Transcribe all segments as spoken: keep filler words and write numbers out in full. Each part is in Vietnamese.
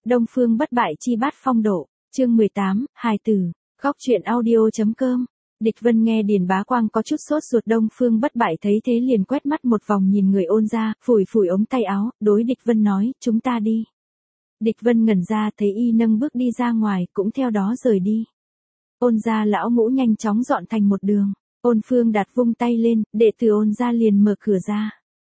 Đông Phương bất bại chi bát phong độ, chương mười tám, hài tử, góc truyện audio.com. Địch Vân nghe Điền Bá Quang có chút sốt ruột, Đông Phương bất bại thấy thế liền quét mắt một vòng nhìn người Ôn gia, phủi phủi ống tay áo, đối Địch Vân nói, chúng ta đi. Địch Vân ngẩn ra thấy y nâng bước đi ra ngoài, cũng theo đó rời đi. Ôn gia lão ngũ nhanh chóng dọn thành một đường, Ôn Phương Đạt vung tay lên, đệ tử Ôn gia liền mở cửa ra.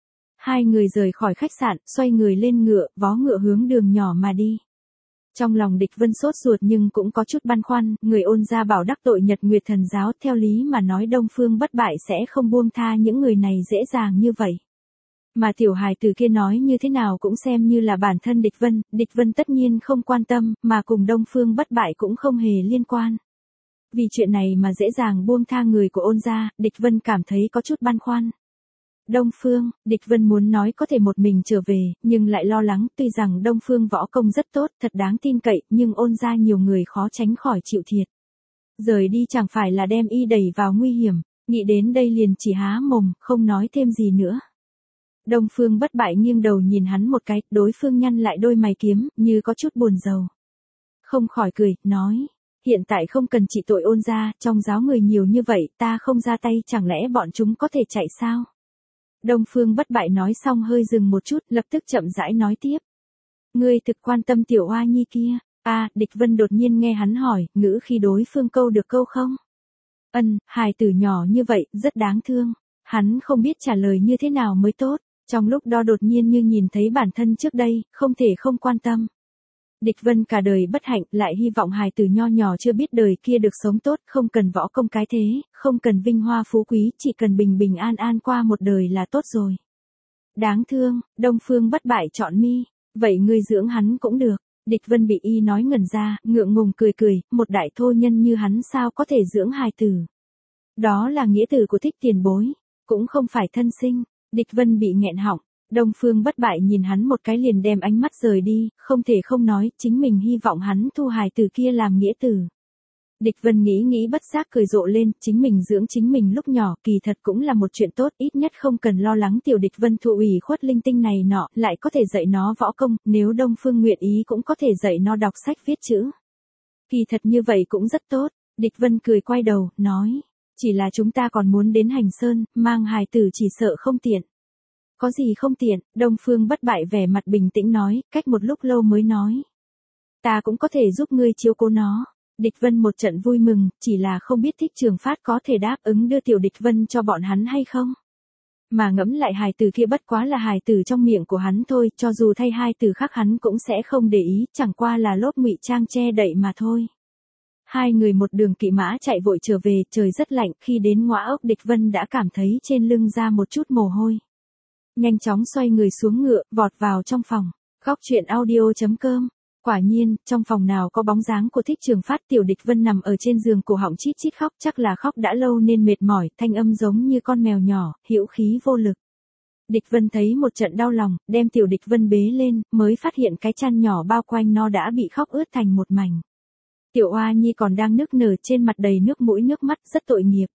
Hai người rời khỏi khách sạn, xoay người lên ngựa, vó ngựa hướng đường nhỏ mà đi. Trong lòng Địch Vân sốt ruột nhưng cũng có chút băn khoăn, người Ôn gia bảo đắc tội Nhật Nguyệt Thần giáo, theo lý mà nói Đông Phương bất bại sẽ không buông tha những người này dễ dàng như vậy. Mà tiểu hài tử kia nói như thế nào cũng xem như là bản thân Địch Vân, Địch Vân tất nhiên không quan tâm, mà cùng Đông Phương bất bại cũng không hề liên quan. Vì chuyện này mà dễ dàng buông tha người của Ôn gia, Địch Vân cảm thấy có chút băn khoăn. Đông Phương, Địch Vân muốn nói có thể một mình trở về, nhưng lại lo lắng, tuy rằng Đông Phương võ công rất tốt, thật đáng tin cậy, nhưng Ôn gia nhiều người khó tránh khỏi chịu thiệt. Rời đi chẳng phải là đem y đẩy vào nguy hiểm, nghĩ đến đây liền chỉ há mồm, không nói thêm gì nữa. Đông Phương bất bại nghiêng đầu nhìn hắn một cái, đối phương nhăn lại đôi mày kiếm, như có chút buồn rầu. Không khỏi cười, nói, hiện tại không cần trị tội Ôn gia, trong giáo người nhiều như vậy, ta không ra tay, chẳng lẽ bọn chúng có thể chạy sao? Đông Phương bất bại nói xong hơi dừng một chút, lập tức chậm rãi nói tiếp. Ngươi thực quan tâm tiểu oa nhi kia, a à, Địch Vân đột nhiên nghe hắn hỏi, ngữ khi đối phương câu được câu không? Ân, hài tử nhỏ như vậy, rất đáng thương. Hắn không biết trả lời như thế nào mới tốt, trong lúc đó đột nhiên như nhìn thấy bản thân trước đây, không thể không quan tâm. Địch Vân cả đời bất hạnh, lại hy vọng hài tử nho nhỏ chưa biết đời kia được sống tốt, không cần võ công cái thế, không cần vinh hoa phú quý, chỉ cần bình bình an an qua một đời là tốt rồi. Đáng thương, Đông Phương bất bại chọn mi, vậy ngươi dưỡng hắn cũng được. Địch Vân bị y nói ngẩn ra, ngượng ngùng cười cười, một đại thô nhân như hắn sao có thể dưỡng hài tử. Đó là nghĩa tử của thích tiền bối, cũng không phải thân sinh. Địch Vân bị nghẹn họng. Đông Phương bất bại nhìn hắn một cái liền đem ánh mắt rời đi, không thể không nói, chính mình hy vọng hắn thu hài tử kia làm nghĩa tử. Địch Vân nghĩ nghĩ bất giác cười rộ lên, chính mình dưỡng chính mình lúc nhỏ, kỳ thật cũng là một chuyện tốt, ít nhất không cần lo lắng tiểu Địch Vân thụ ủy khuất linh tinh này nọ, lại có thể dạy nó võ công, nếu Đông Phương nguyện ý cũng có thể dạy nó đọc sách viết chữ. Kỳ thật như vậy cũng rất tốt, Địch Vân cười quay đầu, nói, chỉ là chúng ta còn muốn đến Hành Sơn, mang hài tử chỉ sợ không tiện. Có gì không tiện, Đông Phương bất bại vẻ mặt bình tĩnh nói, cách một lúc lâu mới nói. Ta cũng có thể giúp ngươi chiếu cố nó. Địch Vân một trận vui mừng, chỉ là không biết Thích Trường Phát có thể đáp ứng đưa tiểu Địch Vân cho bọn hắn hay không. Mà ngẫm lại hài tử kia bất quá là hài tử trong miệng của hắn thôi, cho dù thay hai từ khác hắn cũng sẽ không để ý, chẳng qua là lốp ngụy trang che đậy mà thôi. Hai người một đường kỵ mã chạy vội trở về, trời rất lạnh, khi đến ngõ ốc Địch Vân đã cảm thấy trên lưng ra một chút mồ hôi. Nhanh chóng xoay người xuống ngựa, vọt vào trong phòng. Góc truyện audio.com. Quả nhiên, trong phòng nào có bóng dáng của Thích Trường Phát, tiểu Địch Vân nằm ở trên giường cổ họng chít chít khóc, chắc là khóc đã lâu nên mệt mỏi, thanh âm giống như con mèo nhỏ, hữu khí vô lực. Địch Vân thấy một trận đau lòng, đem tiểu Địch Vân bế lên, mới phát hiện cái chăn nhỏ bao quanh nó đã bị khóc ướt thành một mảnh. Tiểu oa nhi còn đang nức nở, trên mặt đầy nước mũi nước mắt, rất tội nghiệp.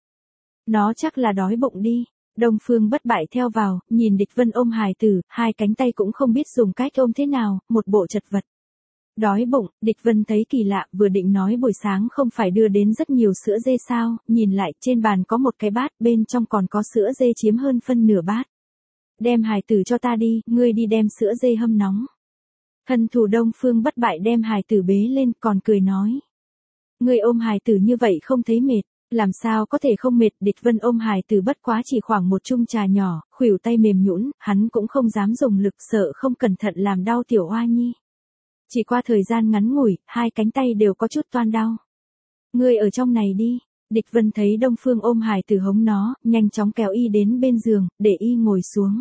Nó chắc là đói bụng đi. Đông Phương bất bại theo vào, nhìn Địch Vân ôm hài tử, hai cánh tay cũng không biết dùng cách ôm thế nào, một bộ chật vật. Đói bụng, Địch Vân thấy kỳ lạ, vừa định nói buổi sáng không phải đưa đến rất nhiều sữa dê sao, nhìn lại trên bàn có một cái bát, bên trong còn có sữa dê chiếm hơn phân nửa bát. Đem hài tử cho ta đi, ngươi đi đem sữa dê hâm nóng. Hân thủ Đông Phương bất bại đem hài tử bế lên, còn cười nói. Ngươi ôm hài tử như vậy không thấy mệt. Làm sao có thể không mệt, Địch Vân ôm hài tử bất quá chỉ khoảng một chung trà nhỏ, khuỷu tay mềm nhũn, hắn cũng không dám dùng lực, sợ không cẩn thận làm đau tiểu oa nhi. Chỉ qua thời gian ngắn ngủi, hai cánh tay đều có chút toan đau. Ngươi ở trong này đi. Địch Vân thấy Đông Phương ôm hài tử hống nó, nhanh chóng kéo y đến bên giường, để y ngồi xuống.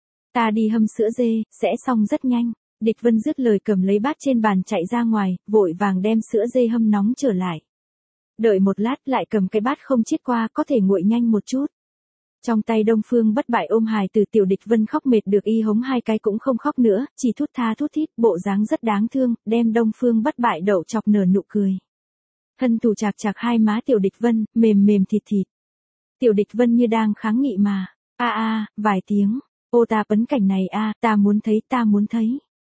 Ta đi hâm sữa dê, sẽ xong rất nhanh. Địch Vân dứt lời cầm lấy bát trên bàn chạy ra ngoài, vội vàng đem sữa dê hâm nóng trở lại. Đợi một lát lại cầm cái bát không chiết qua, có thể nguội nhanh một chút. Trong tay Đông Phương bất bại ôm hài từ tiểu Địch Vân khóc mệt được y hống hai cái cũng không khóc nữa, chỉ thút tha thút thít, bộ dáng rất đáng thương, đem Đông Phương bất bại đậu chọc nở nụ cười. Hân thủ chạc chạc hai má tiểu Địch Vân, mềm mềm thịt thịt. Tiểu Địch Vân như đang kháng nghị mà, a a, vài tiếng, ô ta bấn cảnh này a, ta muốn thấy ta muốn thấy.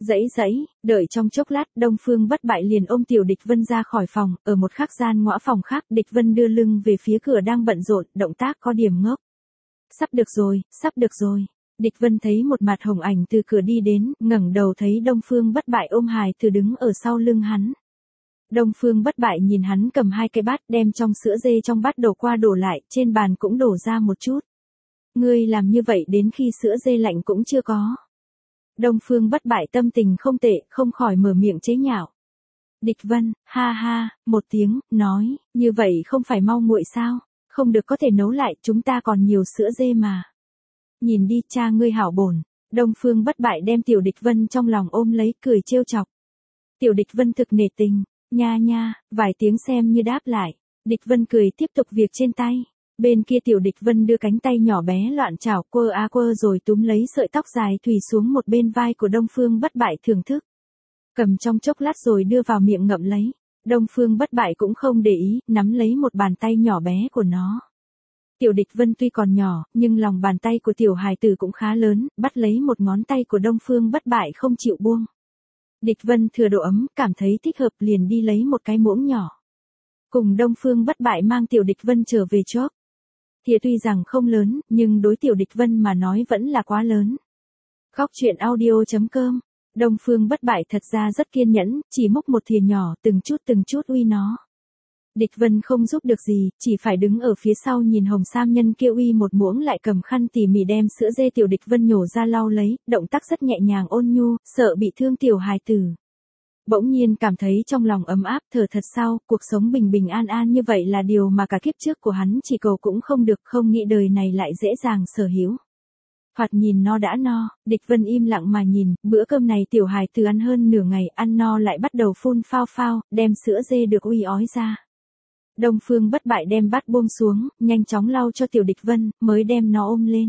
Dãy dãy, đợi trong chốc lát, Đông Phương Bất Bại liền ôm Tiểu Địch Vân ra khỏi phòng, ở một khắc gian ngõ phòng khác, Địch Vân đưa lưng về phía cửa đang bận rộn, động tác có điểm ngốc. Sắp được rồi, sắp được rồi. Địch Vân thấy một mặt hồng ảnh từ cửa đi đến, ngẩng đầu thấy Đông Phương Bất Bại ôm hài từ đứng ở sau lưng hắn. Đông Phương Bất Bại nhìn hắn cầm hai cái bát đem trong sữa dê trong bát đổ qua đổ lại, trên bàn cũng đổ ra một chút. Ngươi làm như vậy đến khi sữa dê lạnh cũng chưa có. Đông Phương Bất Bại tâm tình không tệ, không khỏi mở miệng chế nhạo. Địch Vân, ha ha, một tiếng, nói, như vậy không phải mau nguội sao, không được có thể nấu lại, chúng ta còn nhiều sữa dê mà. Nhìn đi cha ngươi hảo bổn. Đông Phương Bất Bại đem Tiểu Địch Vân trong lòng ôm lấy, cười trêu chọc. Tiểu Địch Vân thực nể tình, nha nha, vài tiếng xem như đáp lại. Địch Vân cười tiếp tục việc trên tay. Bên kia Tiểu Địch Vân đưa cánh tay nhỏ bé loạn chảo quơ a quơ rồi túm lấy sợi tóc dài thùy xuống một bên vai của Đông Phương Bất Bại thưởng thức. Cầm trong chốc lát rồi đưa vào miệng ngậm lấy. Đông Phương Bất Bại cũng không để ý, nắm lấy một bàn tay nhỏ bé của nó. Tiểu Địch Vân tuy còn nhỏ, nhưng lòng bàn tay của tiểu hài tử cũng khá lớn, bắt lấy một ngón tay của Đông Phương Bất Bại không chịu buông. Địch Vân thừa độ ấm, cảm thấy thích hợp liền đi lấy một cái muỗng nhỏ. Cùng Đông Phương Bất Bại mang Tiểu Địch Vân trở về chóp. Thìa tuy rằng không lớn, nhưng đối Tiểu Địch Vân mà nói vẫn là quá lớn. Khóc chuyện audio chấm com. Đông Phương Bất Bại thật ra rất kiên nhẫn, chỉ múc một thìa nhỏ từng chút từng chút uy nó. Địch Vân không giúp được gì, chỉ phải đứng ở phía sau nhìn Hồng Sam Nhân kia uy một muỗng lại cầm khăn tỉ mỉ đem sữa dê Tiểu Địch Vân nhổ ra lau lấy, động tác rất nhẹ nhàng ôn nhu, sợ bị thương tiểu hài tử. Bỗng nhiên cảm thấy trong lòng ấm áp, thở thật sau, cuộc sống bình bình an an như vậy là điều mà cả kiếp trước của hắn chỉ cầu cũng không được, không nghĩ đời này lại dễ dàng sở hữu. Thoạt nhìn nó đã no, Địch Vân im lặng mà nhìn, bữa cơm này tiểu hài tử ăn hơn nửa ngày, ăn no lại bắt đầu phun phao phao, đem sữa dê được uy ói ra. Đông Phương Bất Bại đem bát buông xuống, nhanh chóng lau cho Tiểu Địch Vân, mới đem nó ôm lên.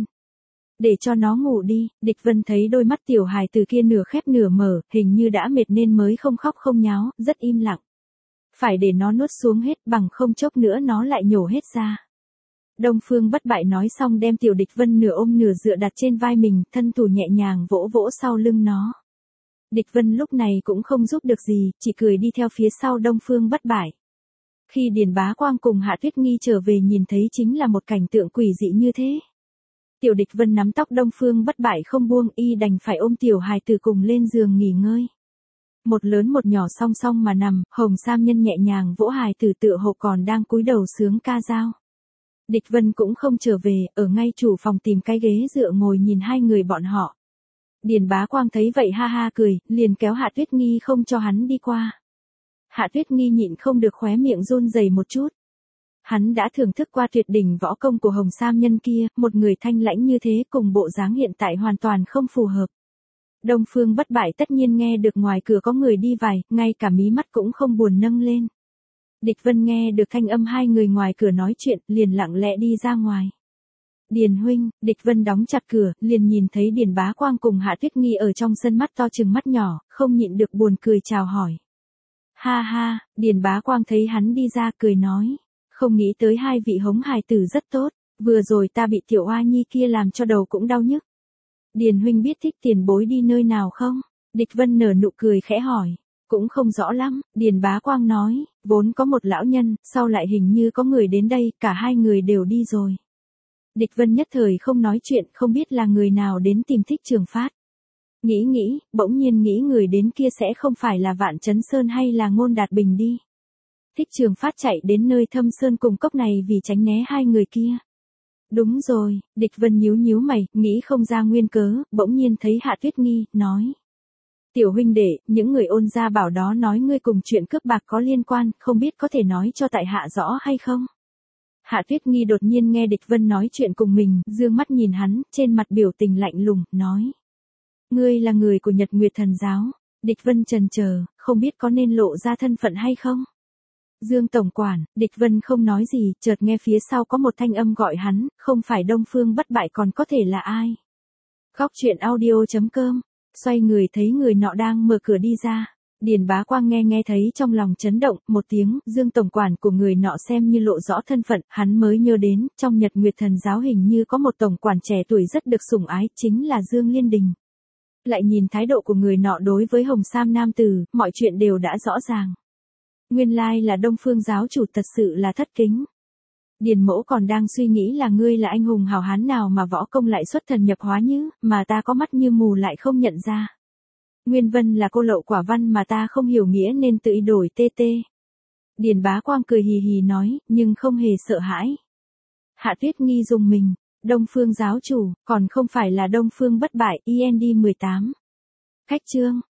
Để cho nó ngủ đi. Địch Vân thấy đôi mắt tiểu hài từ kia nửa khép nửa mở, hình như đã mệt nên mới không khóc không nháo, rất im lặng. Phải để nó nuốt xuống hết, bằng không chốc nữa nó lại nhổ hết ra. Đông Phương Bất Bại nói xong đem Tiểu Địch Vân nửa ôm nửa dựa đặt trên vai mình, thân thủ nhẹ nhàng vỗ vỗ sau lưng nó. Địch Vân lúc này cũng không giúp được gì, chỉ cười đi theo phía sau Đông Phương Bất Bại. Khi Điền Bá Quang cùng Hạ Tuyết Nghi trở về nhìn thấy chính là một cảnh tượng quỷ dị như thế. Tiểu Địch Vân nắm tóc Đông Phương Bất Bại không buông, y đành phải ôm tiểu hài tử cùng lên giường nghỉ ngơi. Một lớn một nhỏ song song mà nằm, Hồng Sam Nhân nhẹ nhàng vỗ hài tử tựa hồ còn đang cúi đầu sướng ca dao. Địch Vân cũng không trở về, ở ngay chủ phòng tìm cái ghế dựa ngồi nhìn hai người bọn họ. Điền Bá Quang thấy vậy ha ha cười, liền kéo Hạ Tuyết Nghi không cho hắn đi qua. Hạ Tuyết Nghi nhịn không được khóe miệng run rẩy một chút. Hắn đã thưởng thức qua tuyệt đỉnh võ công của Hồng Sam Nhân kia, một người thanh lãnh như thế cùng bộ dáng hiện tại hoàn toàn không phù hợp. Đông Phương Bất Bại tất nhiên nghe được ngoài cửa có người đi vài, ngay cả mí mắt cũng không buồn nâng lên. Địch Vân nghe được thanh âm hai người ngoài cửa nói chuyện, liền lặng lẽ đi ra ngoài. Điền huynh, Địch Vân đóng chặt cửa, liền nhìn thấy Điền Bá Quang cùng Hạ Tuyết Nghi ở trong sân mắt to trừng mắt nhỏ, không nhịn được buồn cười chào hỏi. Ha ha, Điền Bá Quang thấy hắn đi ra cười nói. Không nghĩ tới hai vị hống hài tử rất tốt, vừa rồi ta bị tiểu oa nhi kia làm cho đầu cũng đau nhức. Điền huynh biết thích tiền bối đi nơi nào không? Địch Vân nở nụ cười khẽ hỏi. Cũng không rõ lắm, Điền Bá Quang nói, vốn có một lão nhân, sau lại hình như có người đến đây, cả hai người đều đi rồi. Địch Vân nhất thời không nói chuyện, không biết là người nào đến tìm Thích Trường Phát. Nghĩ nghĩ, bỗng nhiên nghĩ người đến kia sẽ không phải là Vạn Chấn Sơn hay là Ngôn Đạt Bình đi. Thích Trường Phát chạy đến nơi Thâm Sơn cùng cốc này vì tránh né hai người kia. Đúng rồi, Địch Vân nhíu nhíu mày, nghĩ không ra nguyên cớ, bỗng nhiên thấy Hạ Tuyết Nghi, nói. Tiểu huynh đệ, những người Ôn gia bảo đó nói ngươi cùng chuyện cướp bạc có liên quan, không biết có thể nói cho tại hạ rõ hay không? Hạ Tuyết Nghi đột nhiên nghe Địch Vân nói chuyện cùng mình, dương mắt nhìn hắn, trên mặt biểu tình lạnh lùng, nói. Ngươi là người của Nhật Nguyệt Thần Giáo. Địch Vân chần chờ, không biết có nên lộ ra thân phận hay không? Dương tổng quản, Địch Vân không nói gì, chợt nghe phía sau có một thanh âm gọi hắn, không phải Đông Phương Bất Bại còn có thể là ai? Khóc chuyện audio chấm com. Xoay người thấy người nọ đang mở cửa đi ra. Điền Bá Quang nghe nghe thấy trong lòng chấn động, một tiếng, Dương tổng quản của người nọ xem như lộ rõ thân phận, hắn mới nhớ đến, trong Nhật Nguyệt Thần Giáo hình như có một tổng quản trẻ tuổi rất được sủng ái, chính là Dương Liên Đình. Lại nhìn thái độ của người nọ đối với Hồng Sam nam tử, mọi chuyện đều đã rõ ràng. Nguyên lai là Đông Phương giáo chủ thật sự là thất kính. Điền Mỗ còn đang suy nghĩ là ngươi là anh hùng hào hán nào mà võ công lại xuất thần nhập hóa như, mà ta có mắt như mù lại không nhận ra. Nguyên Vân là cô lậu quả văn mà ta không hiểu nghĩa nên tự ý đổi tê tê. Điền Bá Quang cười hì hì nói, nhưng không hề sợ hãi. Hạ Tuyết Nghi dùng mình, Đông Phương giáo chủ, còn không phải là Đông Phương bất bại, i en đê mười tám. Khách chương.